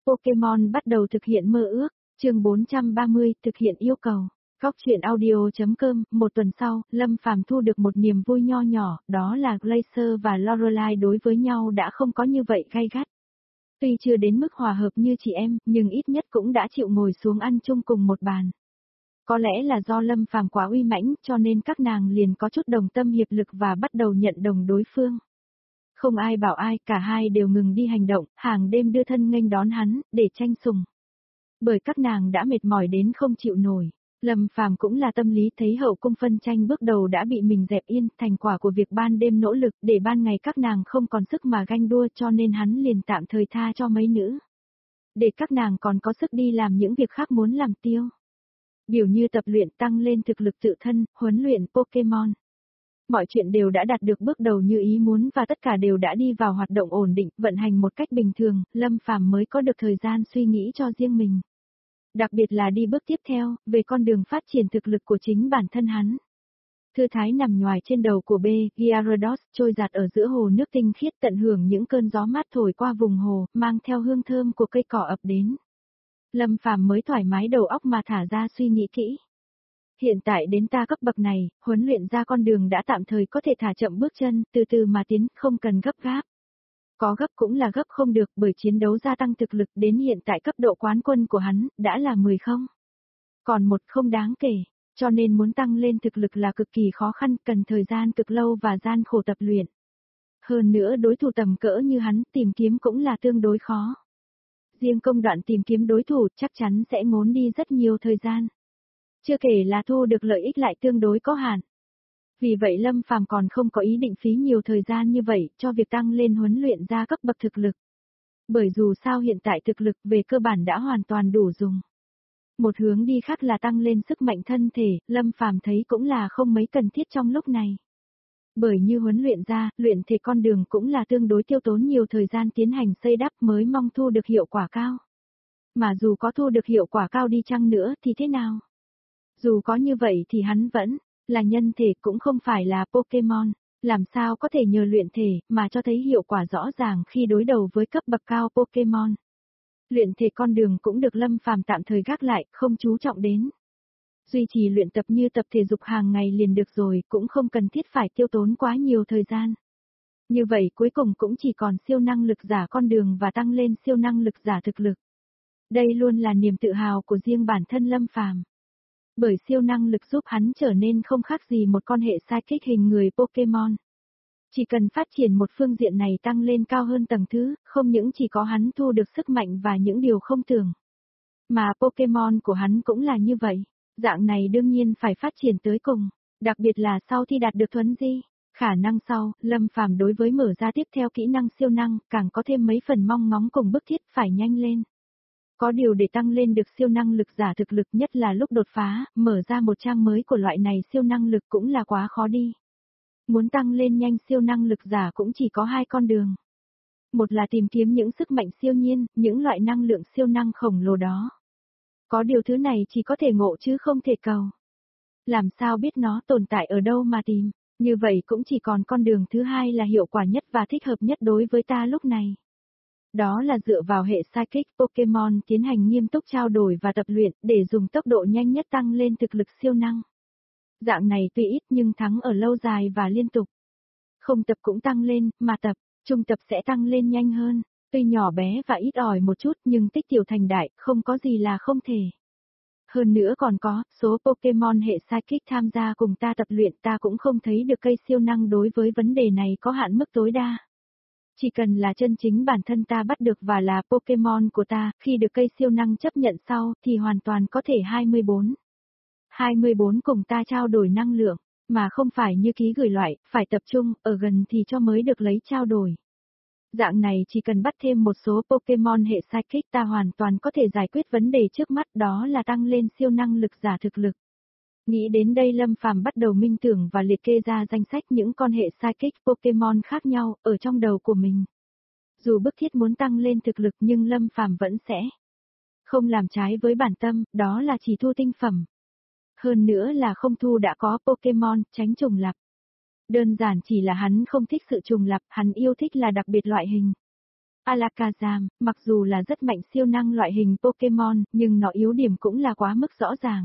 Pokemon bắt đầu thực hiện mơ ước, chương 430, thực hiện yêu cầu. Góc truyện audio.com, một tuần sau, Lâm Phàm thu được một niềm vui nho nhỏ, đó là Glacier và Lorelai đối với nhau đã không có như vậy gay gắt. Tuy chưa đến mức hòa hợp như chị em, nhưng ít nhất cũng đã chịu ngồi xuống ăn chung cùng một bàn. Có lẽ là do Lâm Phàm quá uy mãnh, cho nên các nàng liền có chút đồng tâm hiệp lực và bắt đầu nhận đồng đối phương. Không ai bảo ai, cả hai đều ngừng đi hành động, hàng đêm đưa thân nghênh đón hắn, để tranh sủng. Bởi các nàng đã mệt mỏi đến không chịu nổi. Lâm Phàm cũng là tâm lý thấy hậu cung phân tranh bước đầu đã bị mình dẹp yên, thành quả của việc ban đêm nỗ lực để ban ngày các nàng không còn sức mà ganh đua, cho nên hắn liền tạm thời tha cho mấy nữ. Để các nàng còn có sức đi làm những việc khác muốn làm tiêu. Biểu như tập luyện tăng lên thực lực tự thân, huấn luyện Pokemon. Mọi chuyện đều đã đạt được bước đầu như ý muốn và tất cả đều đã đi vào hoạt động ổn định, vận hành một cách bình thường, Lâm Phàm mới có được thời gian suy nghĩ cho riêng mình. Đặc biệt là đi bước tiếp theo, về con đường phát triển thực lực của chính bản thân hắn. Thư thái nằm nhoài trên đầu của B, Gyarados, trôi giạt ở giữa hồ nước tinh khiết tận hưởng những cơn gió mát thổi qua vùng hồ, mang theo hương thơm của cây cỏ ập đến. Lâm Phàm mới thoải mái đầu óc mà thả ra suy nghĩ kỹ. Hiện tại đến ta cấp bậc này, huấn luyện ra con đường đã tạm thời có thể thả chậm bước chân, từ từ mà tiến, không cần gấp gáp. Có gấp cũng là gấp không được bởi chiến đấu gia tăng thực lực đến hiện tại cấp độ quán quân của hắn, đã là 10 không. Còn một không đáng kể, cho nên muốn tăng lên thực lực là cực kỳ khó khăn, cần thời gian cực lâu và gian khổ tập luyện. Hơn nữa đối thủ tầm cỡ như hắn tìm kiếm cũng là tương đối khó. Riêng công đoạn tìm kiếm đối thủ chắc chắn sẽ ngốn đi rất nhiều thời gian. Chưa kể là thu được lợi ích lại tương đối có hạn. Vì vậy Lâm Phàm còn không có ý định phí nhiều thời gian như vậy cho việc tăng lên huấn luyện ra cấp bậc thực lực. Bởi dù sao hiện tại thực lực về cơ bản đã hoàn toàn đủ dùng. Một hướng đi khác là tăng lên sức mạnh thân thể, Lâm Phàm thấy cũng là không mấy cần thiết trong lúc này. Bởi như huấn luyện ra, luyện thể con đường cũng là tương đối tiêu tốn nhiều thời gian tiến hành xây đắp mới mong thu được hiệu quả cao. Mà dù có thu được hiệu quả cao đi chăng nữa thì thế nào? Dù có như vậy thì hắn vẫn là nhân thể cũng không phải là Pokemon, làm sao có thể nhờ luyện thể mà cho thấy hiệu quả rõ ràng khi đối đầu với cấp bậc cao Pokemon. Luyện thể con đường cũng được Lâm Phàm tạm thời gác lại, không chú trọng đến. Duy trì luyện tập như tập thể dục hàng ngày liền được rồi, cũng không cần thiết phải tiêu tốn quá nhiều thời gian. Như vậy cuối cùng cũng chỉ còn siêu năng lực giả con đường và tăng lên siêu năng lực giả thực lực. Đây luôn là niềm tự hào của riêng bản thân Lâm Phàm. Bởi siêu năng lực giúp hắn trở nên không khác gì một con hệ psychic hình người Pokemon. Chỉ cần phát triển một phương diện này tăng lên cao hơn tầng thứ, không những chỉ có hắn thu được sức mạnh và những điều không tưởng. Mà Pokemon của hắn cũng là như vậy, dạng này đương nhiên phải phát triển tới cùng, đặc biệt là sau khi đạt được thuấn di. Khả năng sau, Lâm Phàm đối với mở ra tiếp theo kỹ năng siêu năng, càng có thêm mấy phần mong ngóng cùng bức thiết phải nhanh lên. Có điều để tăng lên được siêu năng lực giả thực lực nhất là lúc đột phá, mở ra một trang mới của loại này siêu năng lực cũng là quá khó đi. Muốn tăng lên nhanh siêu năng lực giả cũng chỉ có hai con đường. Một là tìm kiếm những sức mạnh siêu nhiên, những loại năng lượng siêu năng khổng lồ đó. Có điều thứ này chỉ có thể ngộ chứ không thể cầu. Làm sao biết nó tồn tại ở đâu mà tìm, như vậy cũng chỉ còn con đường thứ hai là hiệu quả nhất và thích hợp nhất đối với ta lúc này. Đó là dựa vào hệ Psychic Pokemon tiến hành nghiêm túc trao đổi và tập luyện để dùng tốc độ nhanh nhất tăng lên thực lực siêu năng. Dạng này tuy ít nhưng thắng ở lâu dài và liên tục. Không tập cũng tăng lên, mà tập, trung tập sẽ tăng lên nhanh hơn. Tuy nhỏ bé và ít ỏi một chút nhưng tích tiểu thành đại, không có gì là không thể. Hơn nữa còn có, số Pokemon hệ Psychic tham gia cùng ta tập luyện ta cũng không thấy được cây siêu năng đối với vấn đề này có hạn mức tối đa. Chỉ cần là chân chính bản thân ta bắt được và là Pokemon của ta, khi được cây siêu năng chấp nhận sau, thì hoàn toàn có thể 24. 24 cùng ta trao đổi năng lượng, mà không phải như ký gửi loại, phải tập trung, ở gần thì cho mới được lấy trao đổi. Dạng này chỉ cần bắt thêm một số Pokemon hệ Psychic ta hoàn toàn có thể giải quyết vấn đề trước mắt đó là tăng lên siêu năng lực giả thực lực. Nghĩ đến đây Lâm Phàm bắt đầu minh tưởng và liệt kê ra danh sách những con hệ Psychic Pokemon khác nhau ở trong đầu của mình. Dù bức thiết muốn tăng lên thực lực nhưng Lâm Phàm vẫn sẽ không làm trái với bản tâm, đó là chỉ thu tinh phẩm. Hơn nữa là không thu đã có Pokemon, tránh trùng lặp. Đơn giản chỉ là hắn không thích sự trùng lặp, hắn yêu thích là đặc biệt loại hình. Alakazam, mặc dù là rất mạnh siêu năng loại hình Pokemon, nhưng nó yếu điểm cũng là quá mức rõ ràng.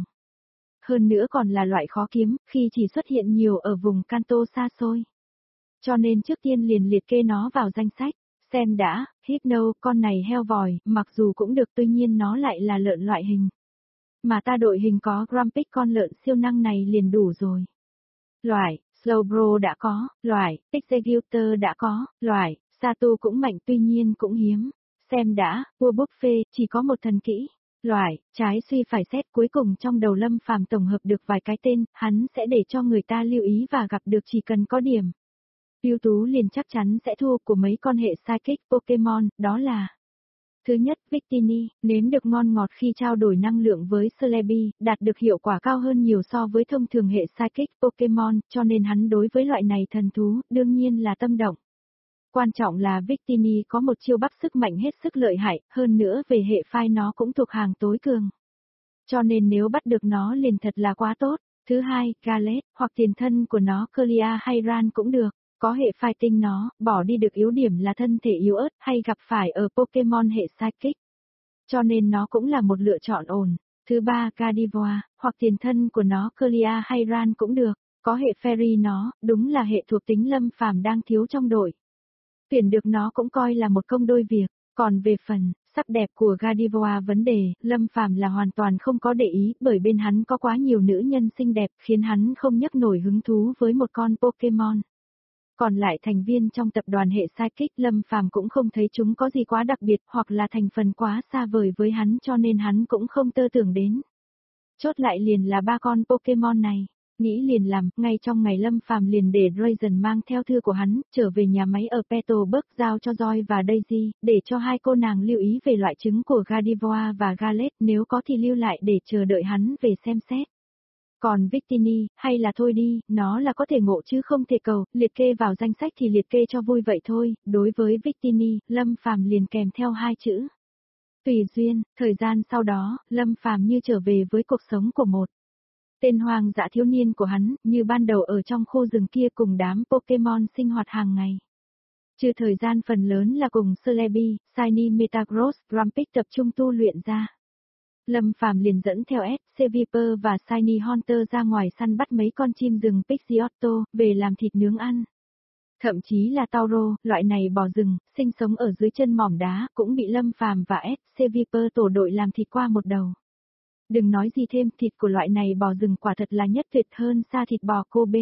Hơn nữa còn là loại khó kiếm, khi chỉ xuất hiện nhiều ở vùng Kanto xa xôi. Cho nên trước tiên liền liệt kê nó vào danh sách. Xem đã, Hypno, con này heo vòi, mặc dù cũng được tuy nhiên nó lại là lợn loại hình. Mà ta đội hình có Grumpig, con lợn siêu năng này liền đủ rồi. Loại, Slowbro đã có, loại, Executor đã có, loại, Sato cũng mạnh tuy nhiên cũng hiếm. Xem đã, vua Buffet, chỉ có một thần kỹ. Loại, trái suy phải xét, cuối cùng trong đầu Lâm Phàm tổng hợp được vài cái tên, hắn sẽ để cho người ta lưu ý và gặp được chỉ cần có điểm. Ưu tú liền chắc chắn sẽ thua của mấy con hệ Psychic Pokemon, đó là: thứ nhất, Victini, nếm được ngon ngọt khi trao đổi năng lượng với Celebi, đạt được hiệu quả cao hơn nhiều so với thông thường hệ Psychic Pokemon, cho nên hắn đối với loại này thần thú, đương nhiên là tâm động. Quan trọng là Victini có một chiêu bắc sức mạnh hết sức lợi hại, hơn nữa về hệ phai nó cũng thuộc hàng tối cường. Cho nên nếu bắt được nó liền thật là quá tốt. Thứ hai, Gallet, hoặc tiền thân của nó Clear hay Ran cũng được. Có hệ fighting nó, bỏ đi được yếu điểm là thân thể yếu ớt hay gặp phải ở Pokemon hệ Psychic. Cho nên nó cũng là một lựa chọn ổn. Thứ ba, Gardevoir, hoặc tiền thân của nó Clear hay Ran cũng được. Có hệ Fairy nó, đúng là hệ thuộc tính Lâm Phàm đang thiếu trong đội. Tuyển được nó cũng coi là một công đôi việc. Còn về phần sắc đẹp của Gardevoir vấn đề, Lâm Phàm là hoàn toàn không có để ý, bởi bên hắn có quá nhiều nữ nhân xinh đẹp khiến hắn không nhấc nổi hứng thú với một con Pokemon. Còn lại thành viên trong tập đoàn hệ Psychic, Lâm Phàm cũng không thấy chúng có gì quá đặc biệt hoặc là thành phần quá xa vời với hắn, cho nên hắn cũng không tơ tưởng đến. Chốt lại liền là ba con Pokemon này. Nghĩ liền làm, ngay trong ngày Lâm Phàm liền để Drazen mang theo thư của hắn, trở về nhà máy ở Petalburg giao cho Joy và Daisy, để cho hai cô nàng lưu ý về loại trứng của Gardevoir và Gallet, nếu có thì lưu lại để chờ đợi hắn về xem xét. Còn Victini, hay là thôi đi, nó là có thể ngộ chứ không thể cầu, liệt kê vào danh sách thì liệt kê cho vui vậy thôi. Đối với Victini, Lâm Phàm liền kèm theo hai chữ: tùy duyên. Thời gian sau đó, Lâm Phàm như trở về với cuộc sống của một tên hoang dã thiếu niên của hắn, như ban đầu ở trong khu rừng kia cùng đám Pokemon sinh hoạt hàng ngày. Trừ thời gian phần lớn là cùng Celebi, Shiny Metagross, Grumpig tập trung tu luyện ra. Lâm Phàm liền dẫn theo S, Viper và Shiny Haunter ra ngoài săn bắt mấy con chim rừng Pidgeotto, về làm thịt nướng ăn. Thậm chí là Tauro, loại này bò rừng, sinh sống ở dưới chân mỏm đá, cũng bị Lâm Phàm và S, Viper tổ đội làm thịt qua một đầu. Đừng nói gì thêm, thịt của loại này bò rừng quả thật là nhất tuyệt hơn xa thịt bò Kobe.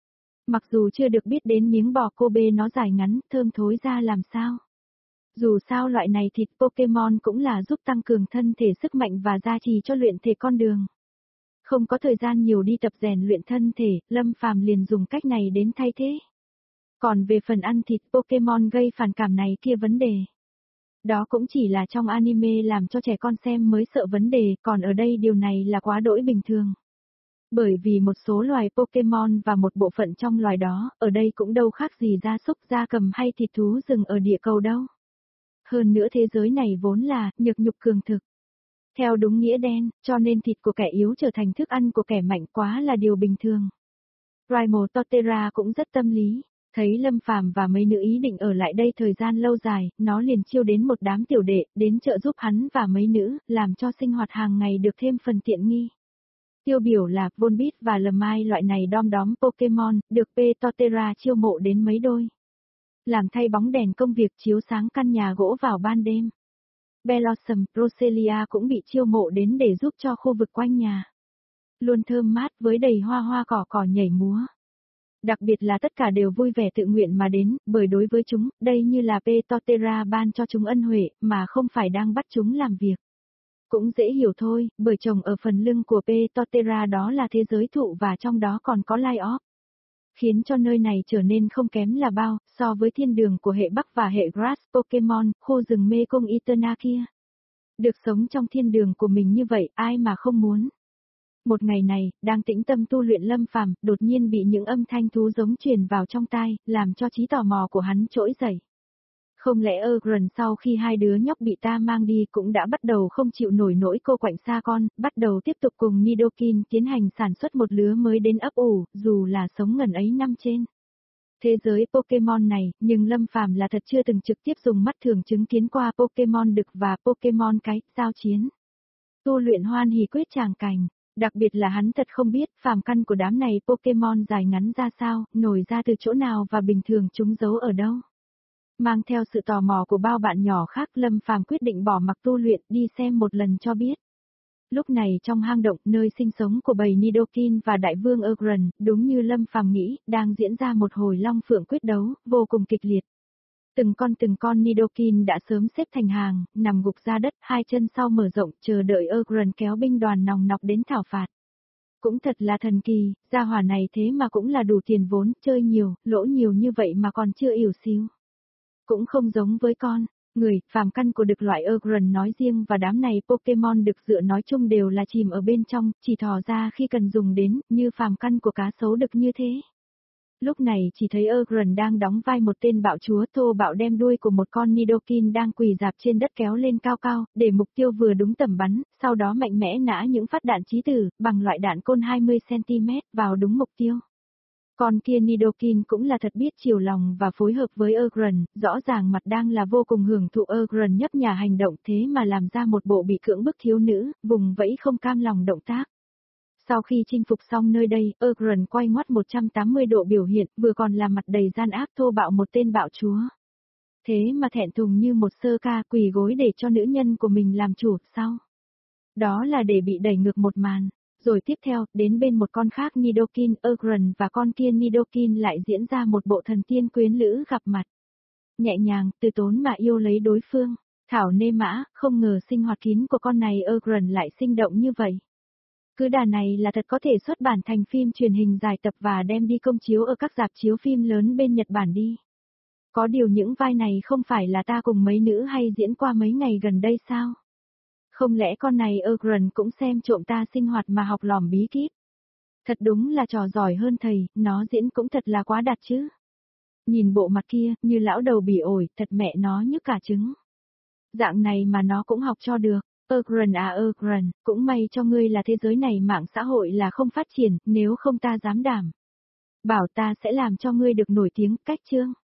Mặc dù chưa được biết đến miếng bò Kobe nó dài ngắn, thơm thối ra làm sao. Dù sao loại này thịt Pokemon cũng là giúp tăng cường thân thể sức mạnh và gia trì cho luyện thể con đường. Không có thời gian nhiều đi tập rèn luyện thân thể, Lâm Phàm liền dùng cách này đến thay thế. Còn về phần ăn thịt Pokemon gây phản cảm này kia vấn đề. Đó cũng chỉ là trong anime làm cho trẻ con xem mới sợ vấn đề, còn ở đây điều này là quá đỗi bình thường. Bởi vì một số loài Pokemon và một bộ phận trong loài đó, ở đây cũng đâu khác gì gia súc, gia cầm hay thịt thú rừng ở địa cầu đâu. Hơn nữa thế giới này vốn là nhược nhục cường thực. Theo đúng nghĩa đen, cho nên thịt của kẻ yếu trở thành thức ăn của kẻ mạnh quá là điều bình thường. Raimo Torterra cũng rất tâm lý. Thấy Lâm Phàm và mấy nữ ý định ở lại đây thời gian lâu dài, nó liền chiêu đến một đám tiểu đệ, đến trợ giúp hắn và mấy nữ, làm cho sinh hoạt hàng ngày được thêm phần tiện nghi. Tiêu biểu là Volbeat và Lamai, loại này đom đóm Pokemon, được P. Torterra chiêu mộ đến mấy đôi. Làm thay bóng đèn công việc chiếu sáng căn nhà gỗ vào ban đêm. Bellossom, Roselia cũng bị chiêu mộ đến để giúp cho khu vực quanh nhà. Luôn thơm mát với đầy hoa hoa cỏ cỏ nhảy múa. Đặc biệt là tất cả đều vui vẻ tự nguyện mà đến, bởi đối với chúng, đây như là P. Torterra ban cho chúng ân huệ, mà không phải đang bắt chúng làm việc. Cũng dễ hiểu thôi, bởi chồng ở phần lưng của P. Torterra đó là thế giới thụ và trong đó còn có Light Orb. Khiến cho nơi này trở nên không kém là bao, so với thiên đường của hệ Bắc và hệ Grass Pokemon, khu rừng mê cung Eterna kia. Được sống trong thiên đường của mình như vậy, ai mà không muốn. Một ngày này, đang tĩnh tâm tu luyện Lâm Phàm, đột nhiên bị những âm thanh thú giống truyền vào trong tai, làm cho trí tò mò của hắn trỗi dậy. Không lẽ Erdron sau khi hai đứa nhóc bị ta mang đi cũng đã bắt đầu không chịu nổi nỗi cô quạnh xa con, bắt đầu tiếp tục cùng Nidoking tiến hành sản xuất một lứa mới đến ấp ủ, dù là sống ngần ấy năm trên. Thế giới Pokemon này, nhưng Lâm Phàm là thật chưa từng trực tiếp dùng mắt thường chứng kiến qua Pokemon đực và Pokemon cái, giao chiến. Tu luyện hoan hỉ quyết tràng cảnh, đặc biệt là hắn thật không biết phàm căn của đám này Pokemon dài ngắn ra sao, nổi ra từ chỗ nào và bình thường chúng giấu ở đâu. Mang theo sự tò mò của bao bạn nhỏ khác, Lâm Phàm quyết định bỏ mặc tu luyện đi xem một lần cho biết. Lúc này trong hang động nơi sinh sống của bầy Nidoking và đại vương Ugran, đúng như Lâm Phàm nghĩ, đang diễn ra một hồi long phượng quyết đấu, vô cùng kịch liệt. Từng con Nidoking đã sớm xếp thành hàng, nằm gục ra đất, hai chân sau mở rộng, chờ đợi Ugran kéo binh đoàn nòng nọc đến thảo phạt. Cũng thật là thần kỳ, gia hỏa này thế mà cũng là đủ tiền vốn, chơi nhiều, lỗ nhiều như vậy mà còn chưa ỉu xíu. Cũng không giống với con, người, phàm căn của đực loại Ugran nói riêng và đám này Pokemon đực dựa nói chung đều là chìm ở bên trong, chỉ thò ra khi cần dùng đến, như phàm căn của cá sấu đực như thế. Lúc này chỉ thấy Ugran đang đóng vai một tên bạo chúa thô bạo đem đuôi của một con Nidoking đang quỳ dạp trên đất kéo lên cao cao, để mục tiêu vừa đúng tầm bắn, sau đó mạnh mẽ nã những phát đạn chí tử, bằng loại đạn côn 20cm, vào đúng mục tiêu. Con kia Nidoking cũng là thật biết chiều lòng và phối hợp với Ugran, rõ ràng mặt đang là vô cùng hưởng thụ Ugran nhấp nhả hành động thế mà làm ra một bộ bị cưỡng bức thiếu nữ, vùng vẫy không cam lòng động tác. Sau khi chinh phục xong nơi đây, Ugran quay ngoắt 180 độ biểu hiện, vừa còn là mặt đầy gian ác thô bạo một tên bạo chúa. Thế mà thẹn thùng như một sơ ca quỳ gối để cho nữ nhân của mình làm chủ, sao? Đó là để bị đẩy ngược một màn. Rồi tiếp theo, đến bên một con khác Nidoking, Ugran và con kia Nidoking lại diễn ra một bộ thần tiên quyến lữ gặp mặt. Nhẹ nhàng, từ tốn mà yêu lấy đối phương. Thảo nê mã, không ngờ sinh hoạt kín của con này Ugran lại sinh động như vậy. Cứ đà này là thật có thể xuất bản thành phim truyền hình dài tập và đem đi công chiếu ở các rạp chiếu phim lớn bên Nhật Bản đi. Có điều những vai này không phải là ta cùng mấy nữ hay diễn qua mấy ngày gần đây sao? Không lẽ con này Ugran cũng xem trộm ta sinh hoạt mà học lỏm bí kíp? Thật đúng là trò giỏi hơn thầy, nó diễn cũng thật là quá đạt chứ. Nhìn bộ mặt kia, như lão đầu bỉ ổi, thật mẹ nó nhức cả trứng. Dạng này mà nó cũng học cho được. Ugran à Ugran, cũng may cho ngươi là thế giới này mạng xã hội là không phát triển, nếu không ta dám đảm. Bảo ta sẽ làm cho ngươi được nổi tiếng, cách chương.